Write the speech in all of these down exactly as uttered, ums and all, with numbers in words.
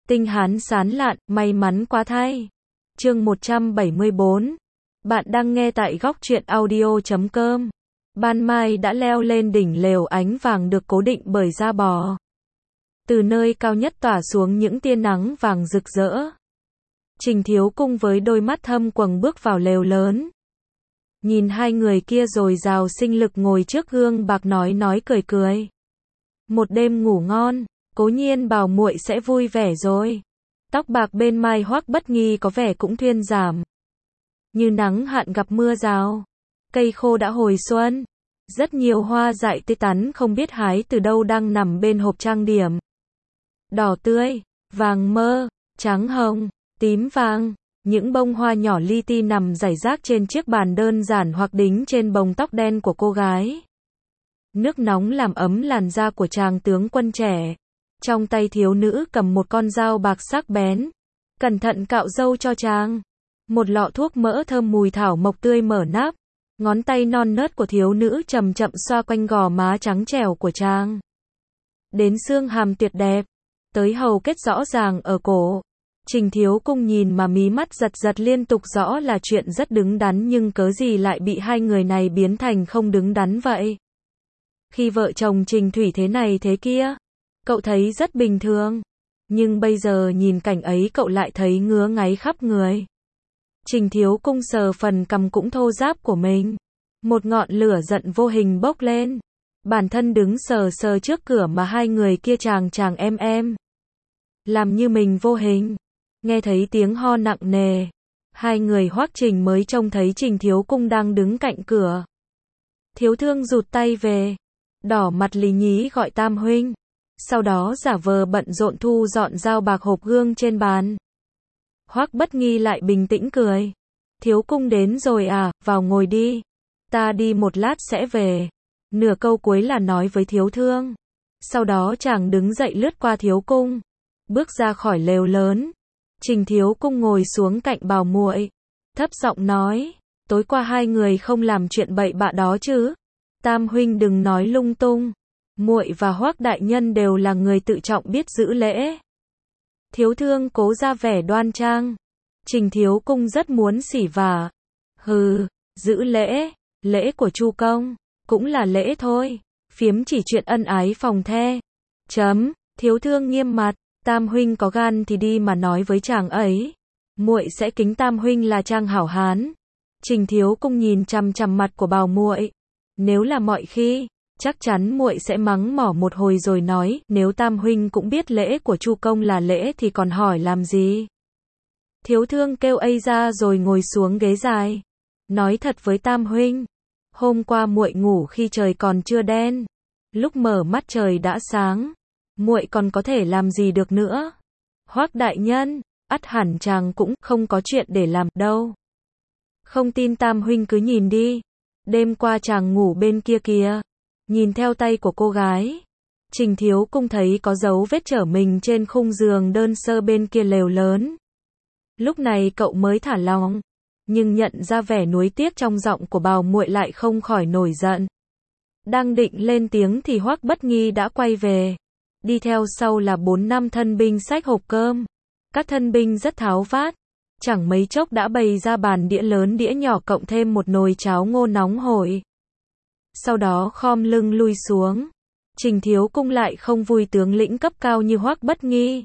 Tinh hán sán lạn, may mắn quá thay. Chương một trăm bảy mươi bốn. Bạn đang nghe tại góc truyện audio chấm com. Ban mai đã leo lên đỉnh lều ánh vàng được cố định bởi da bò. Từ nơi cao nhất tỏa xuống những tia nắng vàng rực rỡ. Trình Thiếu Cung với đôi mắt thâm quầng bước vào lều lớn. Nhìn hai người kia dồi dào sinh lực ngồi trước gương bạc nói nói cười cười. Một đêm ngủ ngon, cố nhiên bảo muội sẽ vui vẻ rồi. Tóc bạc bên mai Hoắc Bất Nghi có vẻ cũng thuyên giảm. Như nắng hạn gặp mưa rào. Cây khô đã hồi xuân. Rất nhiều hoa dại tươi tắn không biết hái từ đâu đang nằm bên hộp trang điểm. Đỏ tươi, vàng mơ, trắng hồng, tím vàng. Những bông hoa nhỏ li ti nằm rải rác trên chiếc bàn đơn giản hoặc đính trên bông tóc đen của cô gái. Nước nóng làm ấm làn da của chàng tướng quân trẻ. Trong tay thiếu nữ cầm một con dao bạc sắc bén. Cẩn thận cạo râu cho chàng. Một lọ thuốc mỡ thơm mùi thảo mộc tươi mở nắp. Ngón tay non nớt của thiếu nữ chậm chậm xoa quanh gò má trắng trẻo của chàng. Đến xương hàm tuyệt đẹp. Tới hầu kết rõ ràng ở cổ. Trình Thiếu Cung nhìn mà mí mắt giật giật liên tục, rõ là chuyện rất đứng đắn nhưng cớ gì lại bị hai người này biến thành không đứng đắn vậy. Khi vợ chồng Trình Thủy thế này thế kia, cậu thấy rất bình thường. Nhưng bây giờ nhìn cảnh ấy cậu lại thấy ngứa ngáy khắp người. Trình Thiếu Cung sờ phần cằm cũng thô ráp của mình. Một ngọn lửa giận vô hình bốc lên. Bản thân đứng sờ sờ trước cửa mà hai người kia chàng chàng em em. Làm như mình vô hình. Nghe thấy tiếng ho nặng nề. Hai người Hoắc Trình mới trông thấy Trình Thiếu Cung đang đứng cạnh cửa. Thiếu Thương rụt tay về. Đỏ mặt lì nhí gọi Tam huynh. Sau đó giả vờ bận rộn thu dọn dao bạc hộp gương trên bàn. Hoắc Bất Nghi lại bình tĩnh cười. Thiếu Cung đến rồi à, vào ngồi đi. Ta đi một lát sẽ về. Nửa câu cuối là nói với Thiếu Thương. Sau đó chàng đứng dậy lướt qua Thiếu Cung. Bước ra khỏi lều lớn. Trình Thiếu Cung ngồi xuống cạnh Bảo muội, thấp giọng nói, tối qua hai người không làm chuyện bậy bạ đó chứ? Tam huynh đừng nói lung tung. Muội và Hoắc đại nhân đều là người tự trọng biết giữ lễ. Thiếu Thương cố ra vẻ đoan trang. Trình Thiếu Cung rất muốn xỉ vả. Hừ, giữ lễ, lễ của Chu công, cũng là lễ thôi. Phiếm chỉ chuyện ân ái phòng the. Chấm, Thiếu Thương nghiêm mặt. Tam huynh có gan thì đi mà nói với chàng ấy. Muội sẽ kính Tam huynh là trang hảo hán. Trình Thiếu Cung nhìn chằm chằm mặt của Bảo muội. Nếu là mọi khi, chắc chắn muội sẽ mắng mỏ một hồi rồi nói, nếu Tam huynh cũng biết lễ của Chu công là lễ thì còn hỏi làm gì. Thiếu Thương kêu ây ra rồi ngồi xuống ghế dài. Nói thật với Tam huynh, hôm qua muội ngủ khi trời còn chưa đen. Lúc mở mắt trời đã sáng. Muội còn có thể làm gì được nữa? Hoắc đại nhân, ắt hẳn chàng cũng không có chuyện để làm đâu. Không tin Tam huynh cứ nhìn đi. Đêm qua chàng ngủ bên kia kìa. Nhìn theo tay của cô gái. Trình Thiếu Cung thấy có dấu vết trở mình trên khung giường đơn sơ bên kia lều lớn. Lúc này cậu mới thả lòng. Nhưng nhận ra vẻ nuối tiếc trong giọng của Bảo muội lại không khỏi nổi giận. Đang định lên tiếng thì Hoắc Bất Nghi đã quay về. Đi theo sau là bốn năm thân binh xách hộp cơm. Các thân binh rất tháo vát. Chẳng mấy chốc đã bày ra bàn đĩa lớn đĩa nhỏ cộng thêm một nồi cháo ngô nóng hổi. Sau đó khom lưng lui xuống. Trình Thiếu Cung lại không vui tướng lĩnh cấp cao như Hoắc Bất Nghi.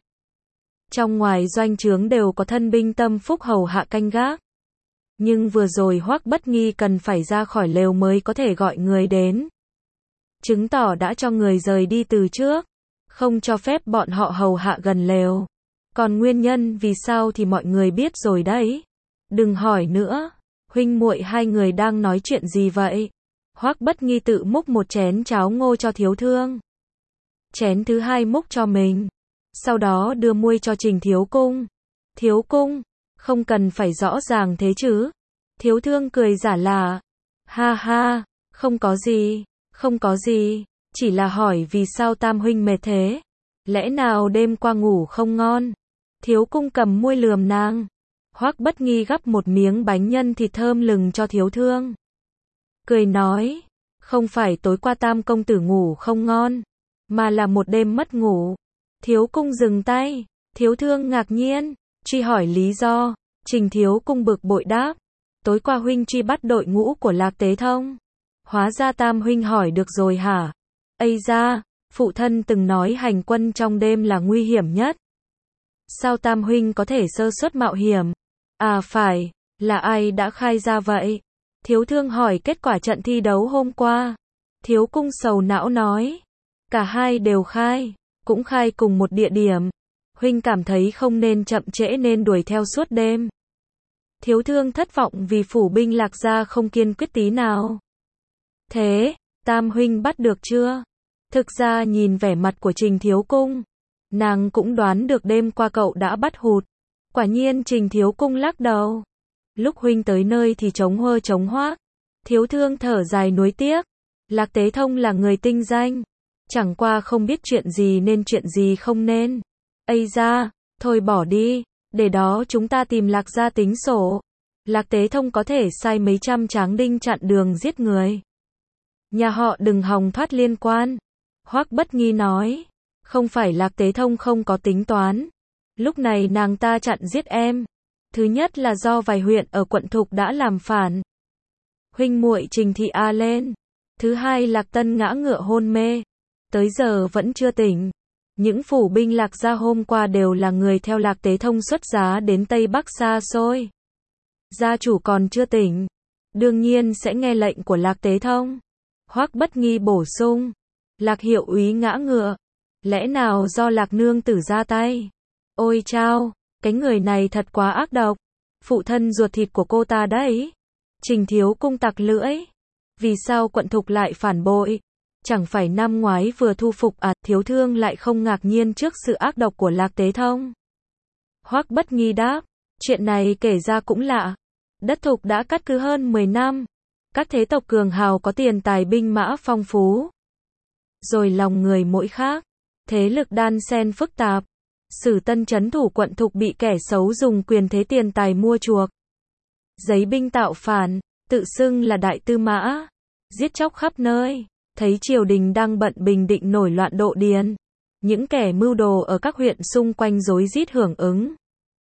Trong ngoài doanh trướng đều có thân binh tâm phúc hầu hạ canh gác. Nhưng vừa rồi Hoắc Bất Nghi cần phải ra khỏi lều mới có thể gọi người đến. Chứng tỏ đã cho người rời đi từ trước. Không cho phép bọn họ hầu hạ gần lều. Còn nguyên nhân vì sao thì mọi người biết rồi đấy. Đừng hỏi nữa. Huynh muội hai người đang nói chuyện gì vậy? Hoắc Bất Nghi tự múc một chén cháo ngô cho Thiếu Thương. Chén thứ hai múc cho mình. Sau đó đưa muôi cho Trình Thiếu Cung. Thiếu Cung, không cần phải rõ ràng thế chứ? Thiếu Thương cười giả lả. Ha ha, không có gì, không có gì. Chỉ là hỏi vì sao Tam huynh mệt thế? Lẽ nào đêm qua ngủ không ngon? Thiếu Cung cầm muôi lườm nàng. Hoắc Bất Nghi gắp một miếng bánh nhân thịt thơm lừng cho Thiếu Thương. Cười nói, không phải tối qua Tam công tử ngủ không ngon, mà là một đêm mất ngủ. Thiếu Cung dừng tay, Thiếu thương ngạc nhiên, truy hỏi lý do. Trình Thiếu Cung bực bội đáp. Tối qua huynh truy bắt đội ngũ của Lạc Tế Thông. Hóa ra Tam huynh hỏi được rồi hả? Ây da, phụ thân từng nói hành quân trong đêm là nguy hiểm nhất. Sao Tam huynh có thể sơ suất mạo hiểm? À phải, là ai đã khai ra vậy? Thiếu thương hỏi kết quả trận thi đấu hôm qua. Thiếu Cung sầu não nói. Cả hai đều khai, cũng khai cùng một địa điểm. Huynh cảm thấy không nên chậm trễ nên đuổi theo suốt đêm. Thiếu thương thất vọng vì phủ binh Lạc gia không kiên quyết tí nào. Thế, Tam huynh bắt được chưa? Thực ra nhìn vẻ mặt của Trình Thiếu Cung, nàng cũng đoán được đêm qua cậu đã bắt hụt. Quả nhiên Trình Thiếu Cung lắc đầu. Lúc huynh tới nơi thì trống huơ trống hoác. Thiếu thương thở dài nuối tiếc. Lạc Tế Thông là người tinh danh. Chẳng qua không biết chuyện gì nên chuyện gì không nên. Ây da, thôi bỏ đi. Để đó chúng ta tìm Lạc gia tính sổ. Lạc Tế Thông có thể sai mấy trăm tráng đinh chặn đường giết người. Nhà họ đừng hòng thoát liên quan. Hoắc Bất Nghi nói. Không phải Lạc Tế Thông không có tính toán. Lúc này nàng ta chặn giết em. Thứ nhất là do vài huyện ở quận Thục đã làm phản. Huynh muội Trình Thị A lên. Thứ hai Lạc Tân ngã ngựa hôn mê. Tới giờ vẫn chưa tỉnh. Những phủ binh Lạc gia hôm qua đều là người theo Lạc Tế Thông xuất giá đến Tây Bắc xa xôi. Gia chủ còn chưa tỉnh. Đương nhiên sẽ nghe lệnh của Lạc Tế Thông. Hoắc Bất Nghi bổ sung. Lạc hiệu úy ngã ngựa. Lẽ nào do Lạc nương tử ra tay? Ôi chao, cái người này thật quá ác độc. Phụ thân ruột thịt của cô ta đấy. Trình Thiếu Cung tặc lưỡi. Vì sao quận Thục lại phản bội? Chẳng phải năm ngoái vừa thu phục à? Thiếu thương lại không ngạc nhiên trước sự ác độc của Lạc Tế Thông. Hoắc Bất Nghi đáp. Chuyện này kể ra cũng lạ. Đất Thục đã cát cứ hơn mười năm. Các thế tộc cường hào có tiền tài binh mã phong phú. Rồi lòng người mỗi khác. Thế lực đan xen phức tạp. Sử Tân trấn thủ quận Thục bị kẻ xấu dùng quyền thế tiền tài mua chuộc. Giấy binh tạo phản, tự xưng là đại tư mã. Giết chóc khắp nơi. Thấy triều đình đang bận bình định nổi loạn Độ Điền. Những kẻ mưu đồ ở các huyện xung quanh rối rít hưởng ứng.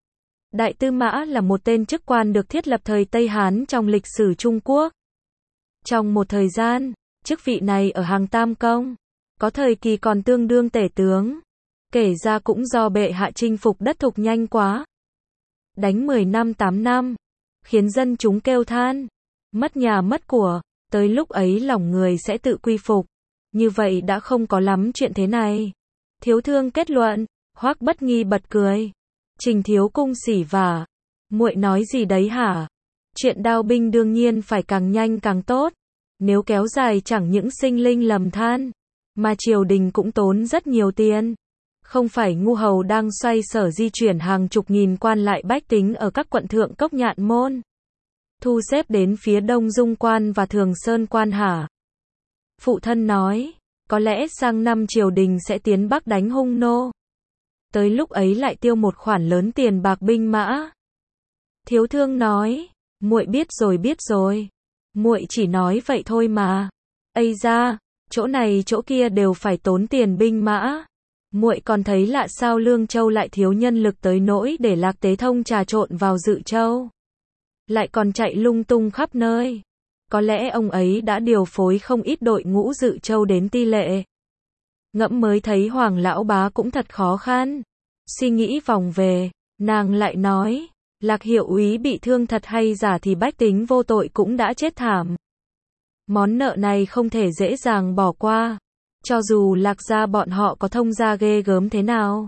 Đại tư mã là một tên chức quan được thiết lập thời Tây Hán trong lịch sử Trung Quốc. Trong một thời gian, chức vị này ở hàng Tam Công. Có thời kỳ còn tương đương tể tướng. Kể ra cũng do bệ hạ chinh phục đất Thục nhanh quá. Đánh mười năm tám năm. Khiến dân chúng kêu than. Mất nhà mất của. Tới lúc ấy lòng người sẽ tự quy phục. Như vậy đã không có lắm chuyện thế này. Thiếu thương kết luận. Hoắc Bất Nghi bật cười. Trình Thiếu Cung xỉ vả. Muội nói gì đấy hả? Chuyện đao binh đương nhiên phải càng nhanh càng tốt. Nếu kéo dài chẳng những sinh linh lầm than. Mà triều đình cũng tốn rất nhiều tiền. Không phải ngu hầu đang xoay sở di chuyển hàng chục nghìn quan lại bách tính ở các quận Thượng Cốc Nhạn Môn. Thu xếp đến phía Đông Dung Quan và Thường Sơn Quan hả? Phụ thân nói, có lẽ sang năm triều đình sẽ tiến Bắc đánh Hung Nô. Tới lúc ấy lại tiêu một khoản lớn tiền bạc binh mã. Thiếu thương nói, muội biết rồi biết rồi. Muội chỉ nói vậy thôi mà. Ây da, chỗ này chỗ kia đều phải tốn tiền binh mã. Muội còn thấy lạ sao Lương Châu lại thiếu nhân lực tới nỗi để Lạc Tế Thông trà trộn vào Dự Châu. Lại còn chạy lung tung khắp nơi. Có lẽ ông ấy đã điều phối không ít đội ngũ Dự Châu đến Ti Lệ. Ngẫm mới thấy Hoàng lão bá cũng thật khó khăn. Suy nghĩ vòng về, nàng lại nói, Lạc hiệu úy bị thương thật hay giả thì bách tính vô tội cũng đã chết thảm. Món nợ này không thể dễ dàng bỏ qua. Cho dù Lạc gia bọn họ có thông gia ghê gớm thế nào.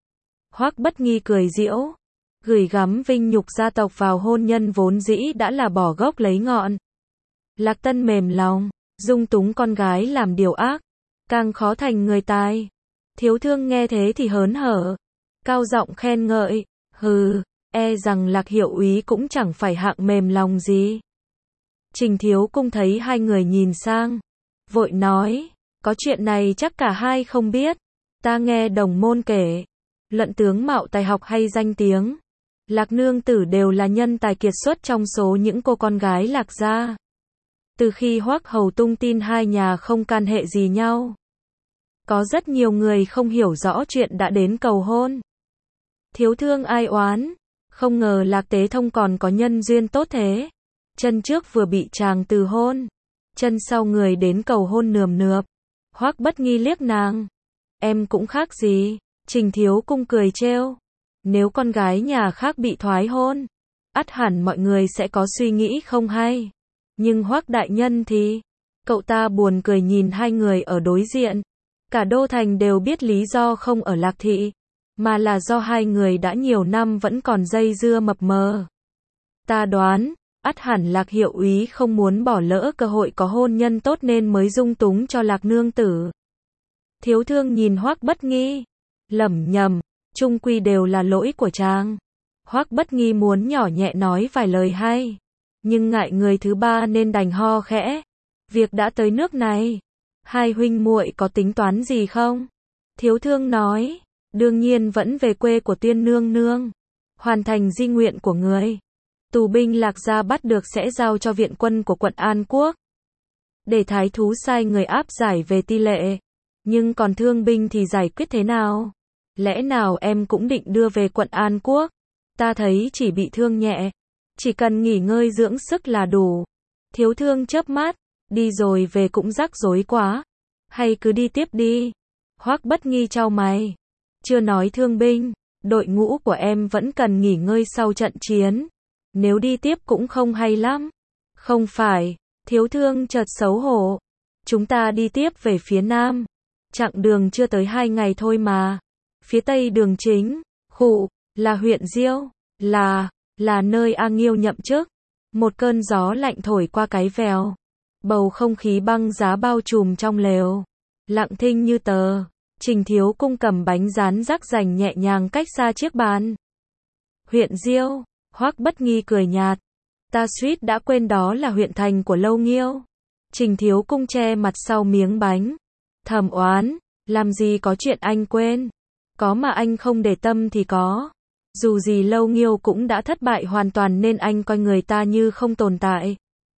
Hoắc Bất Nghi cười giễu. Gửi gắm vinh nhục gia tộc vào hôn nhân vốn dĩ đã là bỏ gốc lấy ngọn. Lạc Tân mềm lòng, dung túng con gái làm điều ác. Càng khó thành người tài. Thiếu thương nghe thế thì hớn hở. Cao giọng khen ngợi. Hừ, e rằng Lạc hiệu úy cũng chẳng phải hạng mềm lòng gì. Trình Thiếu Cung thấy hai người nhìn sang. Vội nói. Có chuyện này chắc cả hai không biết. Ta nghe đồng môn kể. Luận tướng mạo tài học hay danh tiếng. Lạc nương tử đều là nhân tài kiệt xuất trong số những cô con gái Lạc gia. Từ khi Hoắc hầu tung tin hai nhà không can hệ gì nhau. Có rất nhiều người không hiểu rõ chuyện đã đến cầu hôn. Thiếu thương ai oán, không ngờ Lạc Tế Thông còn có nhân duyên tốt thế. Chân trước vừa bị chàng từ hôn, chân sau người đến cầu hôn nườm nượp. Hoắc Bất Nghi liếc nàng, em cũng khác gì. Trình Thiếu Cung cười trêu, nếu con gái nhà khác bị thoái hôn, ắt hẳn mọi người sẽ có suy nghĩ không hay. Nhưng Hoắc đại nhân thì, cậu ta buồn cười nhìn hai người ở đối diện. Cả đô thành đều biết lý do không ở Lạc thị, mà là do hai người đã nhiều năm vẫn còn dây dưa mập mờ. Ta đoán, ắt hẳn Lạc hiệu úy không muốn bỏ lỡ cơ hội có hôn nhân tốt nên mới dung túng cho Lạc nương tử. Thiếu thương nhìn Hoắc Bất Nghi, lẩm nhẩm, chung quy đều là lỗi của chàng. Hoắc Bất Nghi muốn nhỏ nhẹ nói vài lời hay, nhưng ngại người thứ ba nên đành ho khẽ. Việc đã tới nước này, hai huynh muội có tính toán gì không? Thiếu thương nói, đương nhiên vẫn về quê của Tuyên nương nương, hoàn thành di nguyện của người. Tù binh Lạc gia bắt được sẽ giao cho viện quân của quận An Quốc, để thái thú sai người áp giải về Ti Lệ. Nhưng còn thương binh thì giải quyết thế nào? Lẽ nào em cũng định đưa về quận An Quốc? Ta thấy chỉ bị thương nhẹ, chỉ cần nghỉ ngơi dưỡng sức là đủ. Thiếu thương chớp mắt, đi rồi về cũng rắc rối quá. Hay cứ đi tiếp đi. Hoắc Bất Nghi chau mày. Chưa nói thương binh, đội ngũ của em vẫn cần nghỉ ngơi sau trận chiến. Nếu đi tiếp cũng không hay lắm. Không phải, thiếu thương chợt xấu hổ. Chúng ta đi tiếp về phía nam. Chặng đường chưa tới hai ngày thôi mà. Phía tây đường chính, khụ, là huyện Diêu, là, là nơi A Nghiêu nhậm chức. Một cơn gió lạnh thổi qua cái vèo. Bầu không khí băng giá bao trùm trong lều. Lặng thinh như tờ. Trình Thiếu Cung cầm bánh rán rắc rành nhẹ nhàng cách xa chiếc bàn. Huyện Diêu, Hoắc Bất Nghi cười nhạt. Ta suýt đã quên đó là huyện thành của Lâu Nghiêu. Trình Thiếu Cung che mặt sau miếng bánh. Thầm oán, làm gì có chuyện anh quên. Có mà anh không để tâm thì có. Dù gì Lâu Nghiêu cũng đã thất bại hoàn toàn nên anh coi người ta như không tồn tại.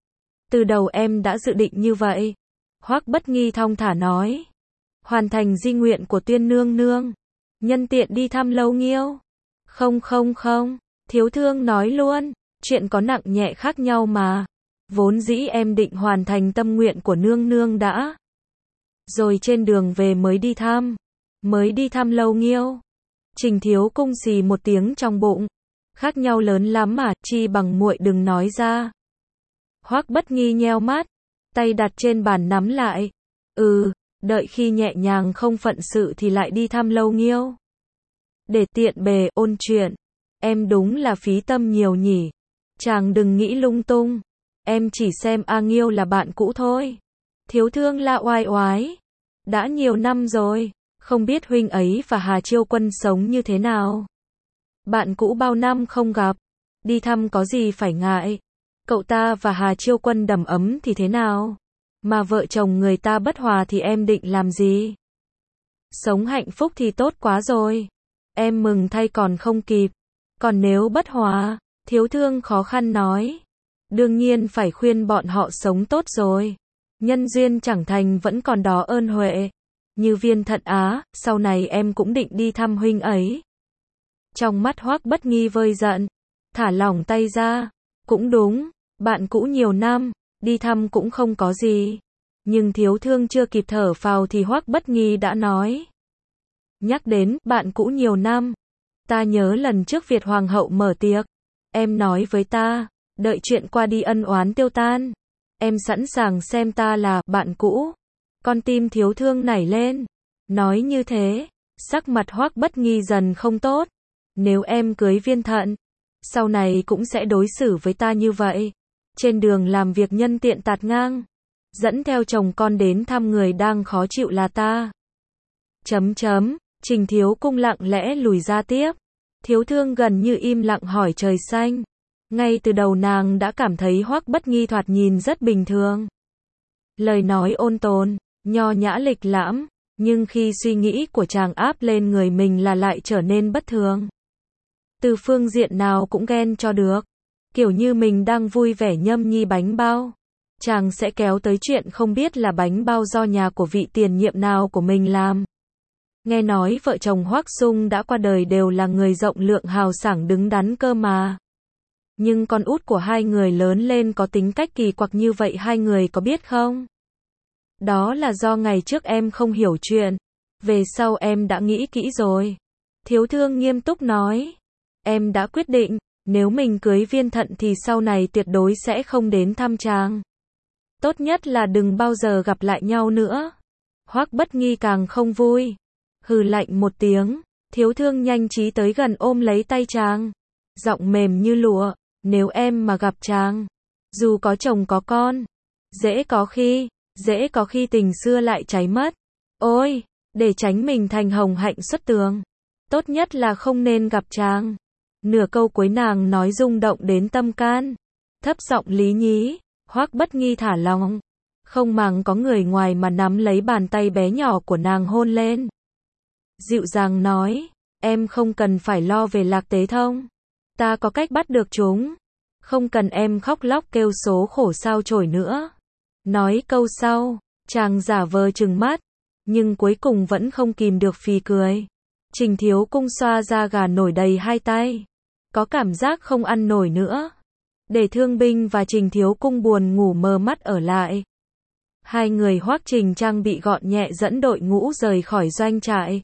Từ đầu em đã dự định như vậy. Hoắc Bất Nghi thong thả nói. Hoàn thành di nguyện của Tuyên nương nương. Nhân tiện đi thăm Lâu Nghiêu. Không không không, thiếu thương nói luôn. Chuyện có nặng nhẹ khác nhau mà. Vốn dĩ em định hoàn thành tâm nguyện của nương nương đã. Rồi trên đường về mới đi thăm. Mới đi thăm Lâu Nghiêu. Trình Thiếu Cung xì một tiếng trong bụng. Khác nhau lớn lắm mà, chi bằng muội đừng nói ra. Hoắc Bất Nghi nheo mắt, tay đặt trên bàn nắm lại. Ừ, đợi khi nhẹ nhàng không phận sự thì lại đi thăm Lâu Nghiêu. Để tiện bề ôn chuyện. Em đúng là phí tâm nhiều nhỉ. Chàng đừng nghĩ lung tung. Em chỉ xem A Nghiêu là bạn cũ thôi. Thiếu thương la oai oái. Đã nhiều năm rồi, không biết huynh ấy và Hà Chiêu Quân sống như thế nào. Bạn cũ bao năm không gặp, đi thăm có gì phải ngại. Cậu ta và Hà Chiêu Quân đầm ấm thì thế nào? Mà vợ chồng người ta bất hòa thì em định làm gì? Sống hạnh phúc thì tốt quá rồi. Em mừng thay còn không kịp. Còn nếu bất hòa, thiếu thương khó khăn nói. Đương nhiên phải khuyên bọn họ sống tốt rồi. Nhân duyên chẳng thành vẫn còn đó ơn huệ. Như Viên Thận Á, sau này em cũng định đi thăm huynh ấy. Trong mắt Hoắc Bất Nghi vơi giận, thả lỏng tay ra. Cũng đúng, bạn cũ nhiều năm, đi thăm cũng không có gì. Nhưng thiếu thương chưa kịp thở phào thì Hoắc Bất Nghi đã nói. Nhắc đến bạn cũ nhiều năm, ta nhớ lần trước Việt Hoàng hậu mở tiệc, em nói với ta, đợi chuyện qua đi ân oán tiêu tan. Em sẵn sàng xem ta là bạn cũ. Con tim thiếu thương nảy lên. Nói như thế, sắc mặt Hoắc Bất Nghi dần không tốt. Nếu em cưới Viên Thận, sau này cũng sẽ đối xử với ta như vậy. Trên đường làm việc nhân tiện tạt ngang, dẫn theo chồng con đến thăm người đang khó chịu là ta. Chấm chấm, Trình Thiếu Cung lặng lẽ lùi ra tiếp. Thiếu thương gần như im lặng hỏi trời xanh. Ngay từ đầu nàng đã cảm thấy Hoắc Bất Nghi thoạt nhìn rất bình thường. Lời nói ôn tồn, nho nhã lịch lãm, nhưng khi suy nghĩ của chàng áp lên người mình là lại trở nên bất thường. Từ phương diện nào cũng ghen cho được. Kiểu như mình đang vui vẻ nhâm nhi bánh bao. Chàng sẽ kéo tới chuyện không biết là bánh bao do nhà của vị tiền nhiệm nào của mình làm. Nghe nói vợ chồng Hoắc Sung đã qua đời đều là người rộng lượng hào sảng đứng đắn cơ mà. Nhưng con út của hai người lớn lên có tính cách kỳ quặc như vậy hai người có biết không? Đó là do ngày trước em không hiểu chuyện. Về sau em đã nghĩ kỹ rồi. Thiếu thương nghiêm túc nói. Em đã quyết định, nếu mình cưới Viên Thận thì sau này tuyệt đối sẽ không đến thăm chàng. Tốt nhất là đừng bao giờ gặp lại nhau nữa. Hoắc Bất Nghi càng không vui. Hừ lạnh một tiếng, thiếu thương nhanh trí tới gần ôm lấy tay chàng. Giọng mềm như lụa, nếu em mà gặp chàng, dù có chồng có con, dễ có khi, dễ có khi tình xưa lại cháy mất. Ôi, để tránh mình thành hồng hạnh xuất tường, tốt nhất là không nên gặp chàng. Nửa câu cuối nàng nói rung động đến tâm can. Thấp giọng lý nhí, Hoắc Bất Nghi thả lòng, không màng có người ngoài mà nắm lấy bàn tay bé nhỏ của nàng hôn lên. Dịu dàng nói, em không cần phải lo về Lạc Tế Thông. Ta có cách bắt được chúng. Không cần em khóc lóc kêu số khổ sao chổi nữa. Nói câu sau, chàng giả vờ trừng mắt, nhưng cuối cùng vẫn không kìm được phì cười. Trình Thiếu Cung xoa da gà nổi đầy hai tay. Có cảm giác không ăn nổi nữa. Để Thương Binh và Trình Thiếu Cung buồn ngủ mơ mắt ở lại. Hai người Hoắc Trình trang bị gọn nhẹ dẫn đội ngũ rời khỏi doanh trại.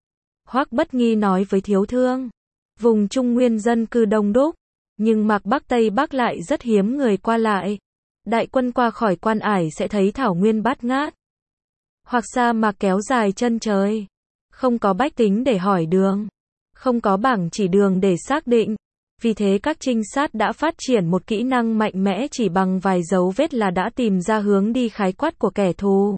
Hoắc Bất Nghi nói với Thiếu Thương, vùng Trung Nguyên dân cư đông đúc, nhưng mạc Bắc Tây Bắc lại rất hiếm người qua lại. Đại quân qua khỏi Quan Ải sẽ thấy thảo nguyên bát ngát, hoặc sa mạc kéo dài chân trời. Không có bách tính để hỏi đường, không có bảng chỉ đường để xác định. Vì thế các trinh sát đã phát triển một kỹ năng mạnh mẽ chỉ bằng vài dấu vết là đã tìm ra hướng đi khái quát của kẻ thù.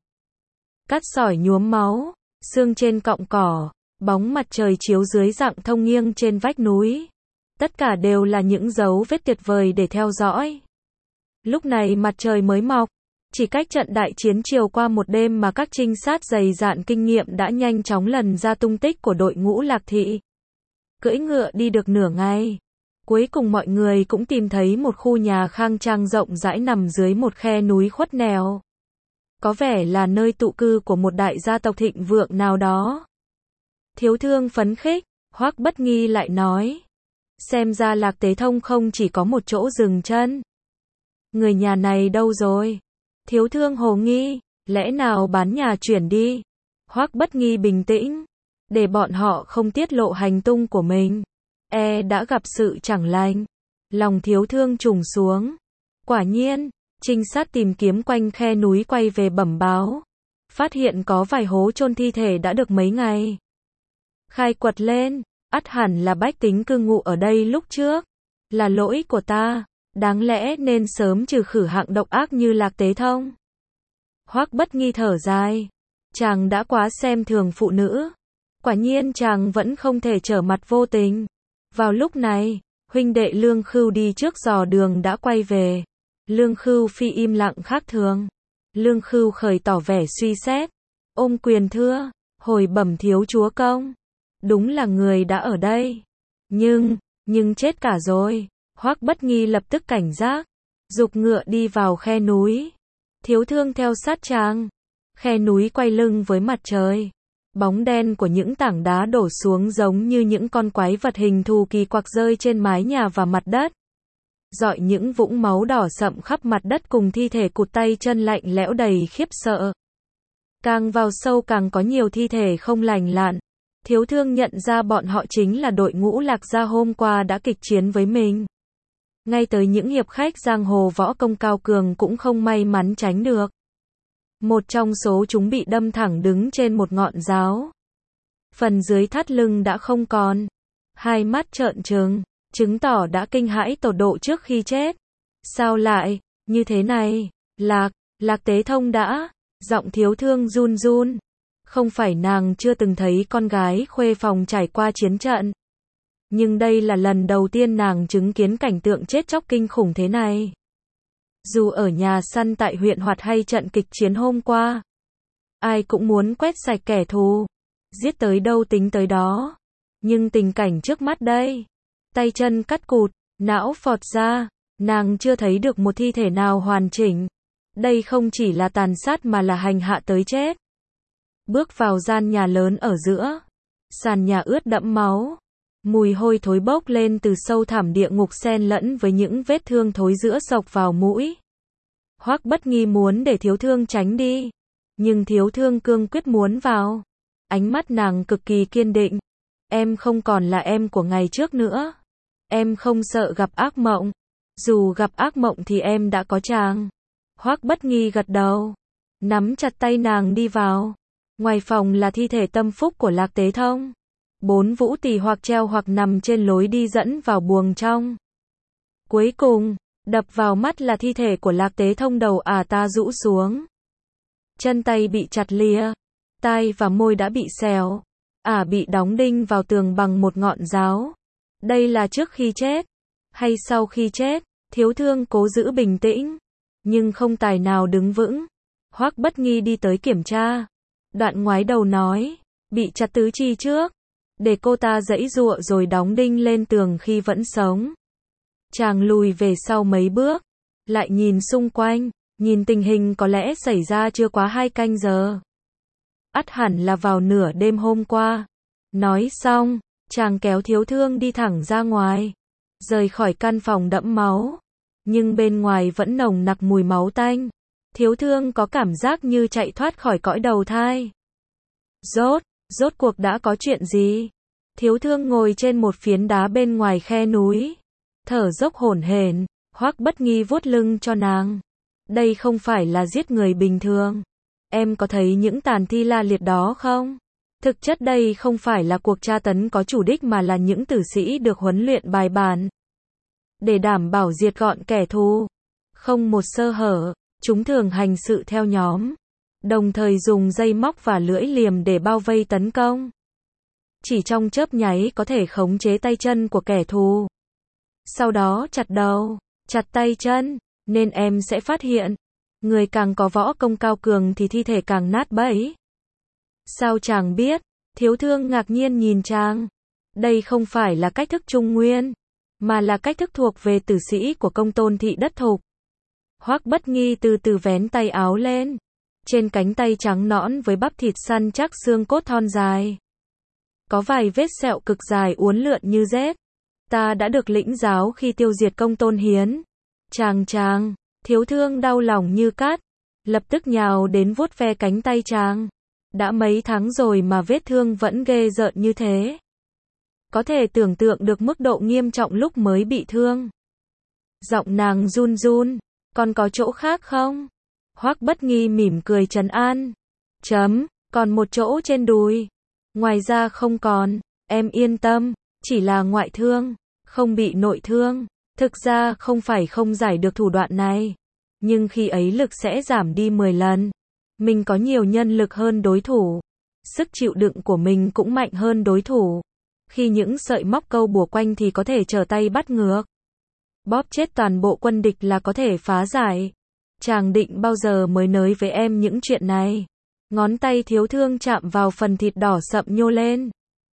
Cát sỏi nhuốm máu, xương trên cọng cỏ, bóng mặt trời chiếu dưới dạng thông nghiêng trên vách núi. Tất cả đều là những dấu vết tuyệt vời để theo dõi. Lúc này mặt trời mới mọc, chỉ cách trận đại chiến chiều qua một đêm mà các trinh sát dày dạn kinh nghiệm đã nhanh chóng lần ra tung tích của đội ngũ Lạc Thị. Cưỡi ngựa đi được nửa ngày, cuối cùng mọi người cũng tìm thấy một khu nhà khang trang rộng rãi nằm dưới một khe núi khuất nẻo. Có vẻ là nơi tụ cư của một đại gia tộc thịnh vượng nào đó. Thiếu Thương phấn khích, Hoắc Bất Nghi lại nói, xem ra Lạc Tế Thông không chỉ có một chỗ dừng chân. Người nhà này đâu rồi? Thiếu Thương hồ nghi, lẽ nào bán nhà chuyển đi? Hoắc Bất Nghi bình tĩnh, để bọn họ không tiết lộ hành tung của mình. E đã gặp sự chẳng lành. Lòng Thiếu Thương trùng xuống. Quả nhiên, trinh sát tìm kiếm quanh khe núi quay về bẩm báo. Phát hiện có vài hố chôn thi thể đã được mấy ngày. Khai quật lên, ắt hẳn là bách tính cư ngụ ở đây lúc trước. Là lỗi của ta, đáng lẽ nên sớm trừ khử hạng độc ác như Lạc Tế Thông. Hoắc Bất Nghi thở dài, chàng đã quá xem thường phụ nữ. Quả nhiên chàng vẫn không thể trở mặt vô tình. Vào lúc này, huynh đệ Lương Khưu đi trước dò đường đã quay về. Lương Khưu Phi im lặng khác thường. Lương Khưu khởi tỏ vẻ suy xét, ôm quyền thưa, hồi bẩm thiếu chúa công. Đúng là người đã ở đây. Nhưng, nhưng chết cả rồi. Hoắc Bất Nghi lập tức cảnh giác, giục ngựa đi vào khe núi. Thiếu Thương theo sát chàng. Khe núi quay lưng với mặt trời. Bóng đen của những tảng đá đổ xuống giống như những con quái vật hình thù kỳ quặc rơi trên mái nhà và mặt đất. Rọi những vũng máu đỏ sậm khắp mặt đất cùng thi thể cụt tay chân lạnh lẽo đầy khiếp sợ. Càng vào sâu càng có nhiều thi thể không lành lặn. Thiếu Thương nhận ra bọn họ chính là đội ngũ Lạc gia hôm qua đã kịch chiến với mình. Ngay tới những hiệp khách giang hồ võ công cao cường cũng không may mắn tránh được. Một trong số chúng bị đâm thẳng đứng trên một ngọn giáo. Phần dưới thắt lưng đã không còn. Hai mắt trợn trừng, chứng tỏ đã kinh hãi tột độ trước khi chết. Sao lại, như thế này? Lạc, Lạc Tế Thông đã, giọng Thiếu Thương run run. Không phải nàng chưa từng thấy con gái khuê phòng trải qua chiến trận. Nhưng đây là lần đầu tiên nàng chứng kiến cảnh tượng chết chóc kinh khủng thế này. Dù ở nhà săn tại huyện Hoạt hay trận kịch chiến hôm qua, ai cũng muốn quét sạch kẻ thù, giết tới đâu tính tới đó. Nhưng tình cảnh trước mắt đây, tay chân cắt cụt, não phọt ra, nàng chưa thấy được một thi thể nào hoàn chỉnh. Đây không chỉ là tàn sát mà là hành hạ tới chết. bước vào gian nhà lớn ở giữa. Sàn nhà ướt đẫm máu. Mùi hôi thối bốc lên từ sâu thẳm địa ngục xen lẫn với những vết thương thối rữa sộc vào mũi. Hoắc Bất Nghi muốn để Thiếu Thương tránh đi, nhưng Thiếu Thương cương quyết muốn vào. Ánh mắt nàng cực kỳ kiên định. Em không còn là em của ngày trước nữa. Em không sợ gặp ác mộng. Dù gặp ác mộng thì em đã có chàng. Hoắc Bất Nghi gật đầu, nắm chặt tay nàng đi vào. Ngoài phòng là thi thể tâm phúc của Lạc Tế Thông. Bốn vũ tỳ hoặc treo hoặc nằm trên lối đi dẫn vào buồng trong. Cuối cùng, đập vào mắt là thi thể của Lạc Tế Thông, đầu ả ta rũ xuống. Chân tay bị chặt lìa, tai và môi đã bị xẻo. Ả bị đóng đinh vào tường bằng một ngọn giáo. Đây là trước khi chết, hay sau khi chết? Thiếu Thương cố giữ bình tĩnh, nhưng không tài nào đứng vững. Hoắc Bất Nghi đi tới kiểm tra. Đoạn ngoái đầu nói, bị chặt tứ chi trước, để cô ta giãy giụa rồi đóng đinh lên tường khi vẫn sống. Chàng lùi về sau mấy bước, lại nhìn xung quanh, nhìn tình hình có lẽ xảy ra chưa quá hai canh giờ. Ắt hẳn là vào nửa đêm hôm qua. Nói xong, chàng kéo Thiếu Thương đi thẳng ra ngoài, rời khỏi căn phòng đẫm máu. Nhưng bên ngoài vẫn nồng nặc mùi máu tanh. Thiếu Thương có cảm giác như chạy thoát khỏi cõi đầu thai. Rốt, rốt cuộc đã có chuyện gì? Thiếu Thương ngồi trên một phiến đá bên ngoài khe núi, thở dốc hổn hển. Hoắc Bất Nghi vuốt lưng cho nàng. Đây không phải là giết người bình thường. Em có thấy những tàn thi la liệt đó không? Thực chất đây không phải là cuộc tra tấn có chủ đích mà là những tử sĩ được huấn luyện bài bản, để đảm bảo diệt gọn kẻ thù, không một sơ hở. Chúng thường hành sự theo nhóm, đồng thời dùng dây móc và lưỡi liềm để bao vây tấn công. Chỉ trong chớp nháy có thể khống chế tay chân của kẻ thù. Sau đó chặt đầu, chặt tay chân, nên em sẽ phát hiện, người càng có võ công cao cường thì thi thể càng nát bẫy. Sao chàng biết? Thiếu Thương ngạc nhiên nhìn chàng. Đây không phải là cách thức Trung Nguyên, mà là cách thức thuộc về tử sĩ của Công Tôn thị đất Thục. Hoắc Bất Nghi từ từ vén tay áo lên. Trên cánh tay trắng nõn với bắp thịt săn chắc, xương cốt thon dài, có vài vết sẹo cực dài uốn lượn như rết. Ta đã được lĩnh giáo khi tiêu diệt Công Tôn Hiến. Chàng chàng, Thiếu Thương đau lòng như cát, lập tức nhào đến vuốt ve cánh tay chàng. Đã mấy tháng rồi mà vết thương vẫn ghê rợn như thế. Có thể tưởng tượng được mức độ nghiêm trọng lúc mới bị thương. Giọng nàng run run. Còn có chỗ khác không? Hoắc Bất Nghi mỉm cười trấn an. Chấm, còn một chỗ trên đùi. Ngoài ra không còn. Em yên tâm, chỉ là ngoại thương, không bị nội thương. Thực ra không phải không giải được thủ đoạn này, nhưng khi ấy lực sẽ giảm đi mười lần. Mình có nhiều nhân lực hơn đối thủ, sức chịu đựng của mình cũng mạnh hơn đối thủ. Khi những sợi móc câu bủa quanh thì có thể trở tay bắt ngược, bóp chết toàn bộ quân địch là có thể phá giải. Chàng định bao giờ mới nói với em những chuyện này? Ngón tay Thiếu Thương chạm vào phần thịt đỏ sậm nhô lên.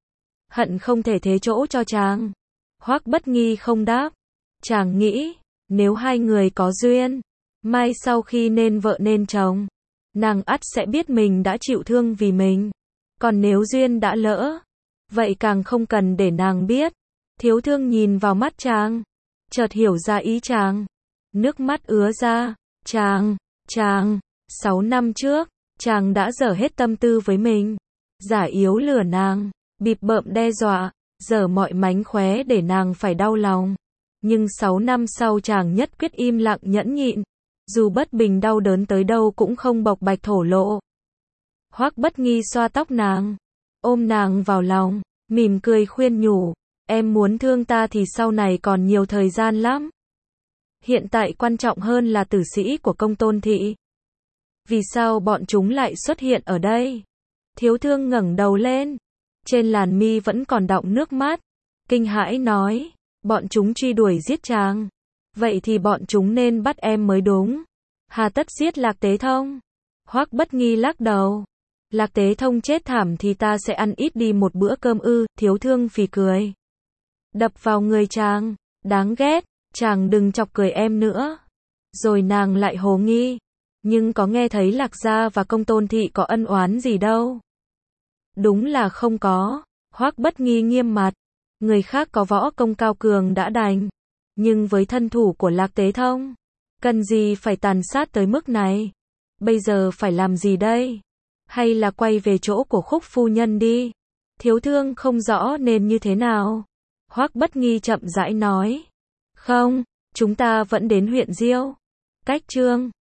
Hận không thể thế chỗ cho chàng. Hoắc Bất Nghi không đáp. Chàng nghĩ, nếu hai người có duyên, mai sau khi nên vợ nên chồng, nàng ắt sẽ biết mình đã chịu thương vì mình. Còn nếu duyên đã lỡ, vậy càng không cần để nàng biết. Thiếu Thương nhìn vào mắt chàng, chợt hiểu ra ý chàng. Nước mắt ứa ra. Chàng, chàng, sáu năm trước, chàng đã dở hết tâm tư với mình. Giả yếu lừa nàng, bịp bợm đe dọa, dở mọi mánh khóe để nàng phải đau lòng. Nhưng sáu năm sau chàng nhất quyết im lặng nhẫn nhịn. Dù bất bình đau đớn tới đâu cũng không bộc bạch thổ lộ. Hoắc Bất Nghi xoa tóc nàng, ôm nàng vào lòng, mỉm cười khuyên nhủ. Em muốn thương ta thì sau này còn nhiều thời gian lắm. Hiện tại quan trọng hơn là tử sĩ của Công Tôn thị. Vì sao bọn chúng lại xuất hiện ở đây? Thiếu Thương ngẩng đầu lên, trên làn mi vẫn còn đọng nước mắt, kinh hãi nói, bọn chúng truy đuổi giết chàng. Vậy thì bọn chúng nên bắt em mới đúng. Hà tất giết Lạc Tế Thông? Hoắc Bất Nghi lắc đầu. Lạc Tế Thông chết thảm thì ta sẽ ăn ít đi một bữa cơm ư? Thiếu Thương phì cười, đập vào người chàng. Đáng ghét, chàng đừng chọc cười em nữa. Rồi nàng lại hồ nghi. Nhưng có nghe thấy Lạc gia và Công Tôn thị có ân oán gì đâu. Đúng là không có. Hoắc Bất Nghi nghiêm mặt. Người khác có võ công cao cường đã đành. Nhưng với thân thủ của Lạc Tế Thông, cần gì phải tàn sát tới mức này? Bây giờ phải làm gì đây? Hay là quay về chỗ của Khúc phu nhân đi? Thiếu thương không rõ nên như thế nào. Hoắc Bất Nghi chậm rãi nói. Không, chúng ta vẫn đến huyện Diêu. Cách Trương